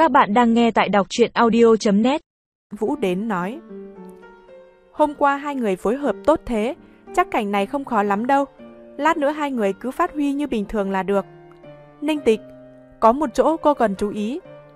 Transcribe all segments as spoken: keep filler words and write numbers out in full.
Các bạn đang nghe tại đọc truyện audio chấm net. Vũ đến nói: Hôm qua hai người phối hợp tốt thế, chắc cảnh này không khó lắm đâu. Lát nữa hai người cứ phát huy như bình thường là được. Ninh Tịch, có một chỗ cô cần chú ý.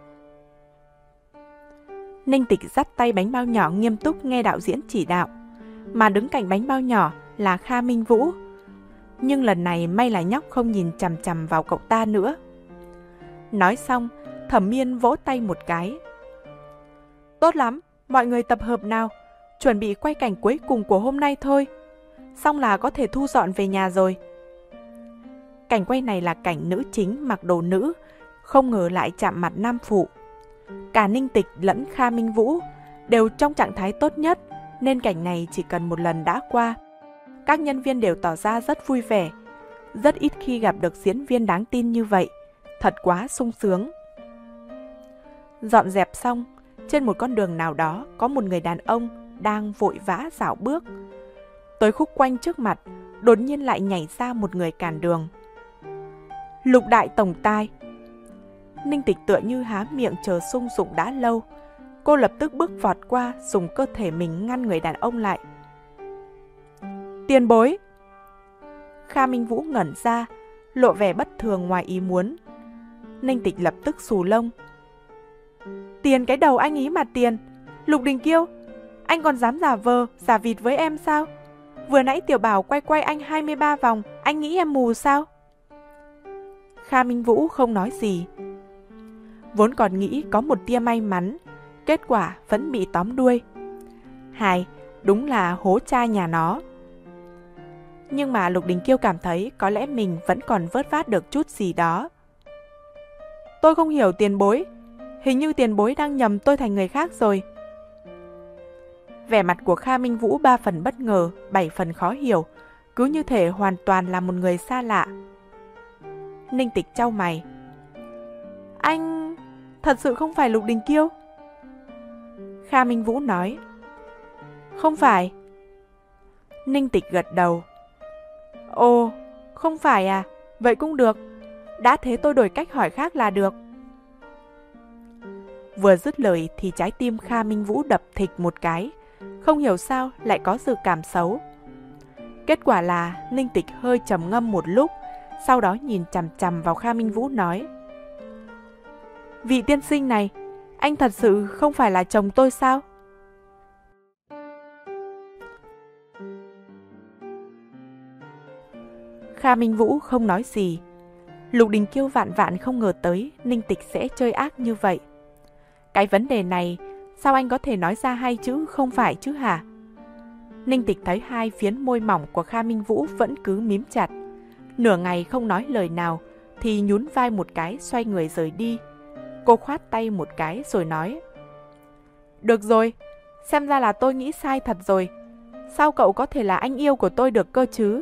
Ninh Tịch dắt tay bánh bao nhỏ nghiêm túc nghe đạo diễn chỉ đạo. Mà đứng cạnh bánh bao nhỏ là Kha Minh Vũ. Nhưng lần này may là nhóc không nhìn chằm chằm vào cậu ta nữa. Nói xong, Thẩm Miên vỗ tay một cái. Tốt lắm, mọi người tập hợp nào. Chuẩn bị quay cảnh cuối cùng của hôm nay thôi. Xong là có thể thu dọn về nhà rồi. Cảnh quay này là cảnh nữ chính mặc đồ nữ, không ngờ lại chạm mặt nam phụ. Cả Ninh Tịch lẫn Kha Minh Vũ đều trong trạng thái tốt nhất, nên cảnh này chỉ cần một lần đã qua. Các nhân viên đều tỏ ra rất vui vẻ. Rất ít khi gặp được diễn viên đáng tin như vậy. Thật quá sung sướng. Dọn dẹp xong, trên một con đường nào đó có một người đàn ông đang vội vã dạo bước. Tới khúc quanh trước mặt, đột nhiên lại nhảy ra một người cản đường. Lục đại tổng tài. Ninh Tịch tựa như há miệng chờ sung sụng đã lâu. Cô lập tức bước vọt qua, dùng cơ thể mình ngăn người đàn ông lại. Tiền bối. Kha Minh Vũ ngẩn ra, lộ vẻ bất thường ngoài ý muốn. Ninh Tịch lập tức xù lông. Tiền cái đầu anh ý mà tiền. Lục Đình Kiêu, anh còn dám giả vờ, giả vịt với em sao? Vừa nãy Tiểu Bảo quay quay anh hai mươi ba vòng, anh nghĩ em mù sao? Kha Minh Vũ không nói gì. Vốn còn nghĩ có một tia may mắn, kết quả vẫn bị tóm đuôi. Hài, đúng là hố cha nhà nó. Nhưng mà Lục Đình Kiêu cảm thấy có lẽ mình vẫn còn vớt vát được chút gì đó. Tôi không hiểu tiền bối. Hình như tiền bối đang nhầm tôi thành người khác rồi. Vẻ mặt của Kha Minh Vũ ba phần bất ngờ, bảy phần khó hiểu, cứ như thể hoàn toàn là một người xa lạ. Ninh Tịch chau mày. Anh thật sự không phải Lục Đình Kiêu? Kha Minh Vũ nói. Không phải. Ninh Tịch gật đầu. Ồ, không phải à? Vậy cũng được. Đã thế tôi đổi cách hỏi khác là được. Vừa dứt lời thì trái tim Kha Minh Vũ đập thịch một cái. Không hiểu sao lại có dự cảm xấu. Kết quả là Ninh Tịch hơi trầm ngâm một lúc, sau đó nhìn chằm chằm vào Kha Minh Vũ nói. Vị tiên sinh này, anh thật sự không phải là chồng tôi sao? Kha Minh Vũ không nói gì. Lục Đình Kiêu vạn vạn không ngờ tới Ninh Tịch sẽ chơi ác như vậy. Cái vấn đề này, sao anh có thể nói ra hai chữ không phải chứ hả? Ninh Tịch thấy hai phiến môi mỏng của Kha Minh Vũ vẫn cứ mím chặt. Nửa ngày không nói lời nào, thì nhún vai một cái xoay người rời đi. Cô khoát tay một cái rồi nói. Được rồi, xem ra là tôi nghĩ sai thật rồi. Sao cậu có thể là anh yêu của tôi được cơ chứ?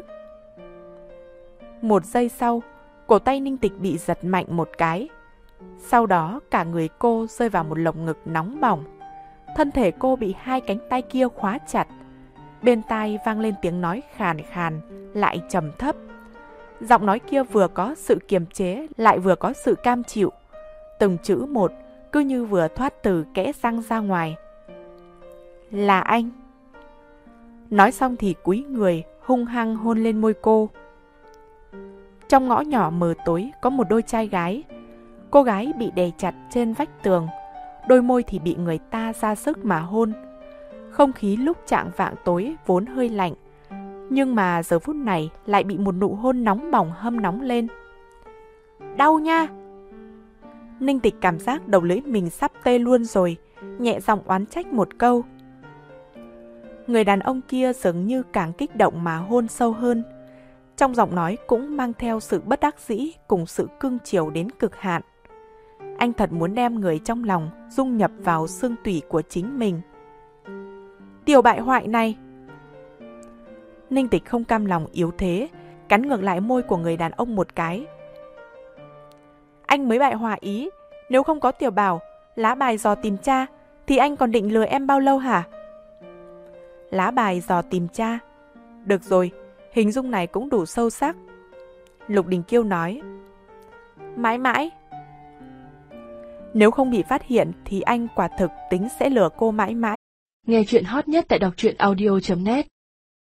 Một giây sau, cổ tay Ninh Tịch bị giật mạnh một cái. Sau đó cả người cô rơi vào một lồng ngực nóng bỏng. Thân thể cô bị hai cánh tay kia khóa chặt. Bên tai vang lên tiếng nói khàn khàn, lại trầm thấp. Giọng nói kia vừa có sự kiềm chế, lại vừa có sự cam chịu. Từng chữ một, cứ như vừa thoát từ kẽ răng ra ngoài. Là anh. Nói xong thì cúi người, hung hăng hôn lên môi cô. Trong ngõ nhỏ mờ tối có một đôi trai gái. Cô gái bị đè chặt trên vách tường, đôi môi thì bị người ta ra sức mà hôn. Không khí lúc chạng vạng tối vốn hơi lạnh, nhưng mà giờ phút này lại bị một nụ hôn nóng bỏng hâm nóng lên. Đau nha! Ninh Tịch cảm giác đầu lưỡi mình sắp tê luôn rồi, nhẹ giọng oán trách một câu. Người đàn ông kia dường như càng kích động mà hôn sâu hơn. Trong giọng nói cũng mang theo sự bất đắc dĩ cùng sự cưng chiều đến cực hạn. Anh thật muốn đem người trong lòng dung nhập vào xương tủy của chính mình. Tiểu bại hoại này! Ninh Tịch không cam lòng yếu thế, cắn ngược lại môi của người đàn ông một cái. Anh mới bại hoại ý, nếu không có Tiểu Bảo, lá bài dò tìm cha, thì anh còn định lừa em bao lâu hả? Lá bài dò tìm cha. Được rồi, hình dung này cũng đủ sâu sắc. Lục Đình Kiêu nói. Mãi mãi. Nếu không bị phát hiện thì anh quả thực tính sẽ lừa cô mãi mãi. Nghe chuyện hot nhất tại đọc truyện audio chấm net.